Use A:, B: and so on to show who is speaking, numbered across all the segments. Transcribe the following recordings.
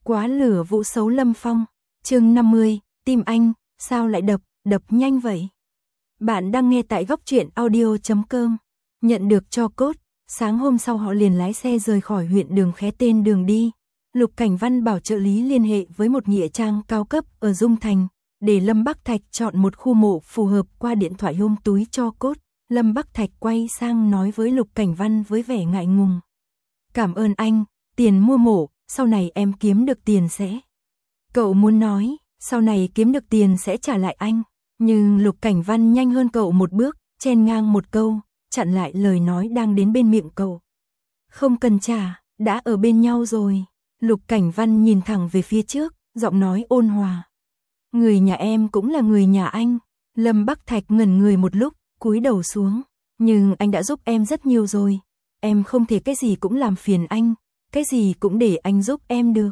A: Quá lửa vũ xấu Lâm Phong, chương 50, tim anh, sao lại đập nhanh vậy? Bạn đang nghe tại góc truyện audio.com. Nhận được cho cốt, sáng hôm sau họ liền lái xe rời khỏi huyện Đường Khé tên đường đi. Lục Cảnh Văn bảo trợ lý liên hệ với một nghĩa trang cao cấp ở Dung Thành, để Lâm Bắc Thạch chọn một khu mộ phù hợp qua điện thoại ôm túi cho cốt. Lâm Bắc Thạch quay sang nói với Lục Cảnh Văn với vẻ ngại ngùng. Cảm ơn anh, tiền mua mộ, sau này em kiếm được tiền sẽ. Cậu muốn nói, sau này kiếm được tiền sẽ trả lại anh. Nhưng Lục Cảnh Văn nhanh hơn cậu một bước, chen ngang một câu, chặn lại lời nói đang đến bên miệng cậu. Không cần trả, đã ở bên nhau rồi. Lục Cảnh Văn nhìn thẳng về phía trước, giọng nói ôn hòa. Người nhà em cũng là người nhà anh. Lâm Bắc Thạch ngẩn người một lúc, cúi đầu xuống. Nhưng anh đã giúp em rất nhiều rồi. Em không thể cái gì cũng làm phiền anh, cái gì cũng để anh giúp em được.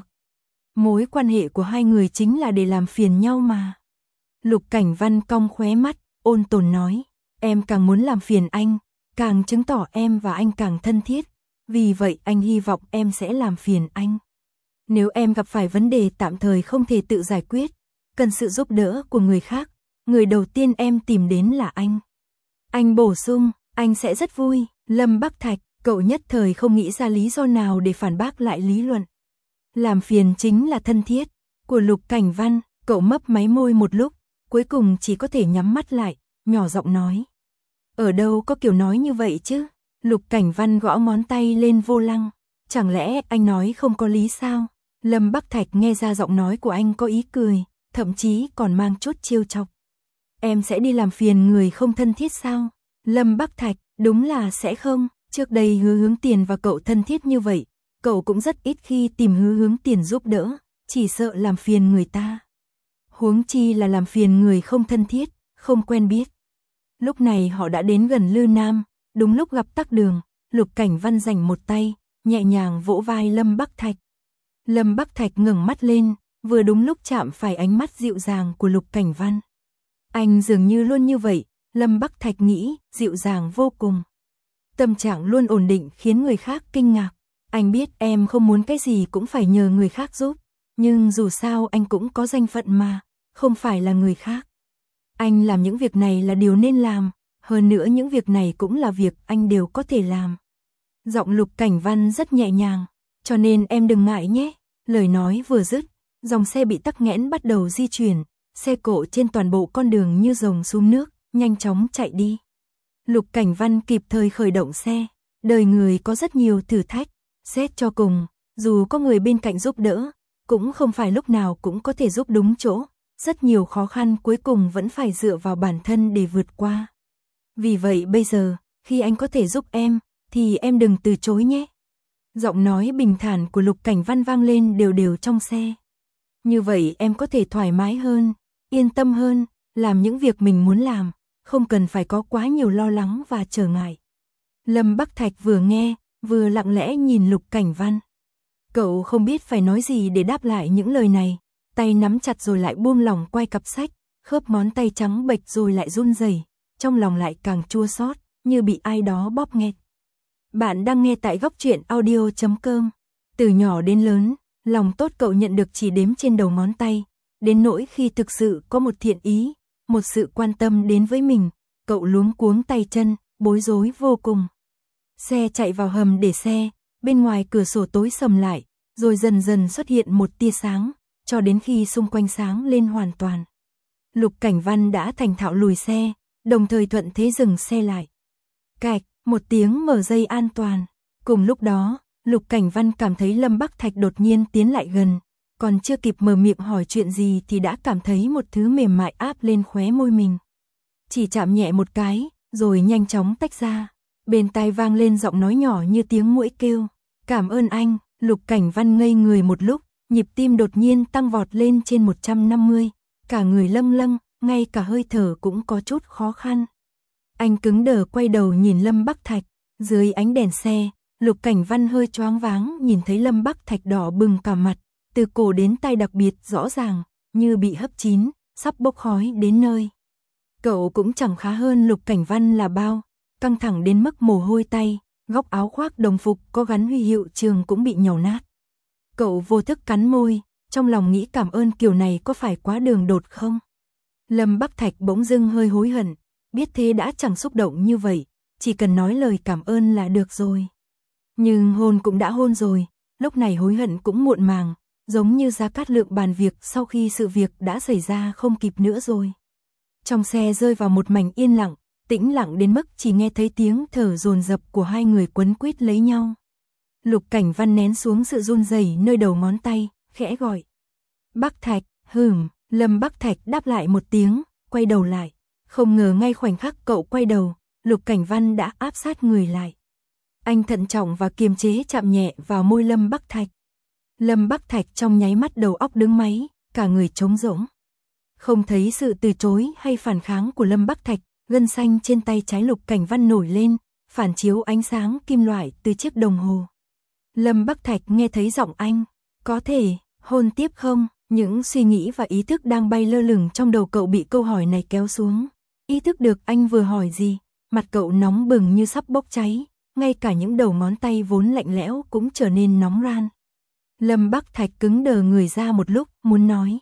A: Mối quan hệ của hai người chính là để làm phiền nhau mà. Lục Cảnh Văn cong khóe mắt, ôn tồn nói. Em càng muốn làm phiền anh, càng chứng tỏ em và anh càng thân thiết. Vì vậy anh hy vọng em sẽ làm phiền anh. Nếu em gặp phải vấn đề tạm thời không thể tự giải quyết, cần sự giúp đỡ của người khác, người đầu tiên em tìm đến là anh. Anh bổ sung, anh sẽ rất vui. Lâm Bắc Thạch, cậu nhất thời không nghĩ ra lý do nào để phản bác lại lý luận. Làm phiền chính là thân thiết của Lục Cảnh Văn, cậu mấp máy môi một lúc, cuối cùng chỉ có thể nhắm mắt lại, nhỏ giọng nói. Ở đâu có kiểu nói như vậy chứ? Lục Cảnh Văn gõ ngón tay lên vô lăng. Chẳng lẽ anh nói không có lý sao? Lâm Bắc Thạch nghe ra giọng nói của anh có ý cười, thậm chí còn mang chút trêu chọc. Em sẽ đi làm phiền người không thân thiết sao? Lâm Bắc Thạch, đúng là sẽ không. Trước đây Hứa Hướng Tiền và cậu thân thiết như vậy, cậu cũng rất ít khi tìm Hứa Hướng Tiền giúp đỡ, chỉ sợ làm phiền người ta. Huống chi là làm phiền người không thân thiết, không quen biết. Lúc này họ đã đến gần Lư Nam, đúng lúc gặp tắc đường, Lục Cảnh Văn dành một tay, nhẹ nhàng vỗ vai Lâm Bắc Thạch. Lâm Bắc Thạch ngẩng mắt lên, vừa đúng lúc chạm phải ánh mắt dịu dàng của Lục Cảnh Văn. Anh dường như luôn như vậy, Lâm Bắc Thạch nghĩ, dịu dàng vô cùng. Tâm trạng luôn ổn định khiến người khác kinh ngạc. Anh biết em không muốn cái gì cũng phải nhờ người khác giúp, nhưng dù sao anh cũng có danh phận mà, không phải là người khác. Anh làm những việc này là điều nên làm, hơn nữa những việc này cũng là việc anh đều có thể làm. Giọng Lục Cảnh Văn rất nhẹ nhàng, cho nên em đừng ngại nhé. Lời nói vừa dứt, dòng xe bị tắc nghẽn bắt đầu di chuyển, xe cộ trên toàn bộ con đường như rồng xuống nước, nhanh chóng chạy đi. Lục Cảnh Văn kịp thời khởi động xe. Đời người có rất nhiều thử thách, xét cho cùng, dù có người bên cạnh giúp đỡ, cũng không phải lúc nào cũng có thể giúp đúng chỗ. Rất nhiều khó khăn cuối cùng vẫn phải dựa vào bản thân để vượt qua. Vì vậy bây giờ, khi anh có thể giúp em, thì em đừng từ chối nhé. Giọng nói bình thản của Lục Cảnh Văn vang lên đều đều trong xe. Như vậy em có thể thoải mái hơn, yên tâm hơn, làm những việc mình muốn làm, không cần phải có quá nhiều lo lắng và trở ngại. Lâm Bắc Thạch vừa nghe, vừa lặng lẽ nhìn Lục Cảnh Văn. Cậu không biết phải nói gì để đáp lại những lời này, tay nắm chặt rồi lại buông lỏng quay cặp sách, khớp ngón tay trắng bệch rồi lại run rẩy, trong lòng lại càng chua xót, như bị ai đó bóp nghẹt. Bạn đang nghe tại góc truyện audio.com. Từ nhỏ đến lớn, lòng tốt cậu nhận được chỉ đếm trên đầu ngón tay, đến nỗi khi thực sự có một thiện ý, một sự quan tâm đến với mình, cậu luống cuống tay chân, bối rối vô cùng. Xe chạy vào hầm để xe, bên ngoài cửa sổ tối sầm lại, rồi dần dần xuất hiện một tia sáng, cho đến khi xung quanh sáng lên hoàn toàn. Lục Cảnh Văn đã thành thạo lùi xe, đồng thời thuận thế dừng xe lại. Cạch, một tiếng mở dây an toàn. Cùng lúc đó, Lục Cảnh Văn cảm thấy Lâm Bắc Thạch đột nhiên tiến lại gần, còn chưa kịp mở miệng hỏi chuyện gì thì đã cảm thấy một thứ mềm mại áp lên khóe môi mình. Chỉ chạm nhẹ một cái, rồi nhanh chóng tách ra. Bên tai vang lên giọng nói nhỏ như tiếng muỗi kêu. Cảm ơn anh. Lục Cảnh Văn ngây người một lúc, nhịp tim đột nhiên tăng vọt lên trên 150, cả người lâng lâng, ngay cả hơi thở cũng có chút khó khăn. Anh cứng đờ quay đầu nhìn Lâm Bắc Thạch, dưới ánh đèn xe, Lục Cảnh Văn hơi choáng váng nhìn thấy Lâm Bắc Thạch đỏ bừng cả mặt, từ cổ đến tai đặc biệt rõ ràng, như bị hấp chín, sắp bốc khói đến nơi. Cậu cũng chẳng khá hơn Lục Cảnh Văn là bao, căng thẳng đến mức mồ hôi tay, góc áo khoác đồng phục có gắn huy hiệu trường cũng bị nhàu nát. Cậu vô thức cắn môi, trong lòng nghĩ cảm ơn kiểu này có phải quá đường đột không? Lâm Bắc Thạch bỗng dưng hơi hối hận, biết thế đã chẳng xúc động như vậy, chỉ cần nói lời cảm ơn là được rồi. Nhưng hôn cũng đã hôn rồi, lúc này hối hận cũng muộn màng, giống như Gia Cát Lượng bàn việc sau khi sự việc đã xảy ra không kịp nữa rồi. Trong xe rơi vào một mảnh yên lặng, tĩnh lặng đến mức chỉ nghe thấy tiếng thở dồn dập của hai người quấn quýt lấy nhau. Lục Cảnh Văn nén xuống sự run rẩy nơi đầu ngón tay, khẽ gọi. Bắc Thạch, Lâm Bắc Thạch đáp lại một tiếng, quay đầu lại. Không ngờ ngay khoảnh khắc cậu quay đầu, Lục Cảnh Văn đã áp sát người lại. Anh thận trọng và kiềm chế chạm nhẹ vào môi Lâm Bắc Thạch. Lâm Bắc Thạch trong nháy mắt đầu óc đứng máy, cả người trống rỗng. Không thấy sự từ chối hay phản kháng của Lâm Bắc Thạch, gân xanh trên tay trái Lục Cảnh Văn nổi lên, phản chiếu ánh sáng kim loại từ chiếc đồng hồ. Lâm Bắc Thạch nghe thấy giọng anh, có thể hôn tiếp không? Những suy nghĩ và ý thức đang bay lơ lửng trong đầu cậu bị câu hỏi này kéo xuống. Ý thức được anh vừa hỏi gì, mặt cậu nóng bừng như sắp bốc cháy, ngay cả những đầu ngón tay vốn lạnh lẽo cũng trở nên nóng ran. Lâm Bắc Thạch cứng đờ người ra một lúc, muốn nói.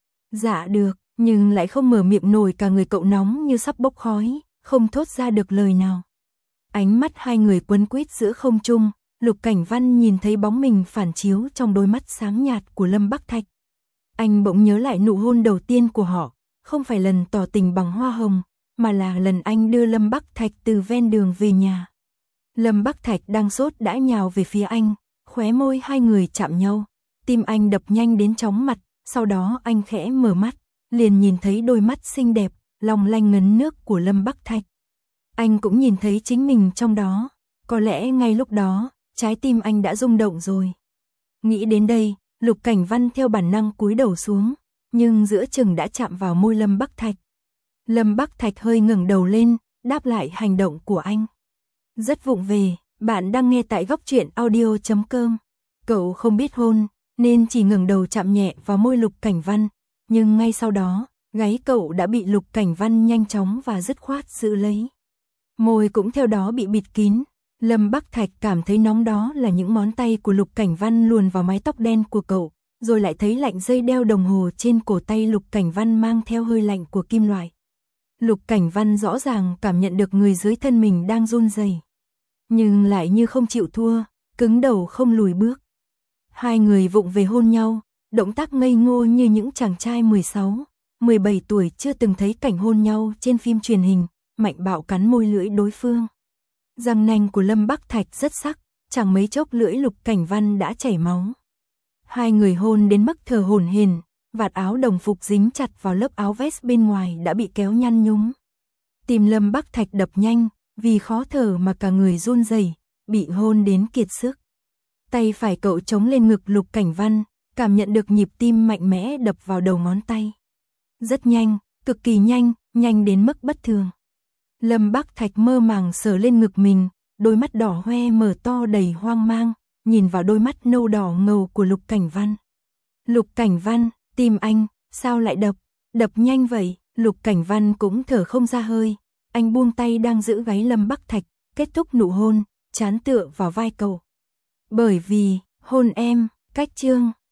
A: Dạ được, nhưng lại không mở miệng nổi, cả người cậu nóng như sắp bốc khói, không thốt ra được lời nào. Ánh mắt hai người quấn quýt giữa không trung, Lục Cảnh Văn nhìn thấy bóng mình phản chiếu trong đôi mắt sáng nhạt của Lâm Bắc Thạch. Anh bỗng nhớ lại nụ hôn đầu tiên của họ, không phải lần tỏ tình bằng hoa hồng, mà là lần anh đưa Lâm Bắc Thạch từ ven đường về nhà. Lâm Bắc Thạch đang sốt đã nhào về phía anh, khóe môi hai người chạm nhau, tim anh đập nhanh đến chóng mặt, sau đó anh khẽ mở mắt, liền nhìn thấy đôi mắt xinh đẹp, long lanh ngấn nước của Lâm Bắc Thạch. Anh cũng nhìn thấy chính mình trong đó, có lẽ ngay lúc đó, trái tim anh đã rung động rồi. Nghĩ đến đây, Lục Cảnh Văn theo bản năng cúi đầu xuống, nhưng giữa chừng đã chạm vào môi Lâm Bắc Thạch. Lâm Bắc Thạch hơi ngẩng đầu lên, đáp lại hành động của anh. Rất vụng về, bạn đang nghe tại Góc Truyện Audio.com. Cậu không biết hôn, nên chỉ ngẩng đầu chạm nhẹ vào môi Lục Cảnh Văn, nhưng ngay sau đó, gáy cậu đã bị Lục Cảnh Văn nhanh chóng và dứt khoát giữ lấy. Môi cũng theo đó bị bịt kín. Lâm Bắc Thạch cảm thấy nóng, đó là những ngón tay của Lục Cảnh Văn luồn vào mái tóc đen của cậu, rồi lại thấy lạnh dây đeo đồng hồ trên cổ tay Lục Cảnh Văn mang theo hơi lạnh của kim loại. Lục Cảnh Văn rõ ràng cảm nhận được người dưới thân mình đang run rẩy, nhưng lại như không chịu thua, cứng đầu không lùi bước. Hai người vụng về hôn nhau, động tác ngây ngô như những chàng trai 16, 17 tuổi chưa từng thấy cảnh hôn nhau trên phim truyền hình, mạnh bạo cắn môi lưỡi đối phương. Răng nanh của Lâm Bắc Thạch rất sắc, chẳng mấy chốc lưỡi Lục Cảnh Văn đã chảy máu. Hai người hôn đến mức thở hổn hển, vạt áo đồng phục dính chặt vào lớp áo vest bên ngoài đã bị kéo nhăn nhúm. Tim Lâm Bắc Thạch đập nhanh, vì khó thở mà cả người run rẩy, bị hôn đến kiệt sức. Tay phải cậu chống lên ngực Lục Cảnh Văn, cảm nhận được nhịp tim mạnh mẽ đập vào đầu ngón tay. Rất nhanh, cực kỳ nhanh, nhanh đến mức bất thường. Lâm Bắc Thạch mơ màng sờ lên ngực mình, đôi mắt đỏ hoe mở to đầy hoang mang, nhìn vào đôi mắt nâu đỏ ngầu của Lục Cảnh Văn. Lục Cảnh Văn, tim anh, sao lại đập nhanh vậy? Lục Cảnh Văn cũng thở không ra hơi, anh buông tay đang giữ gáy Lâm Bắc Thạch, kết thúc nụ hôn, trán tựa vào vai cậu. Bởi vì, hôn em, cách chương.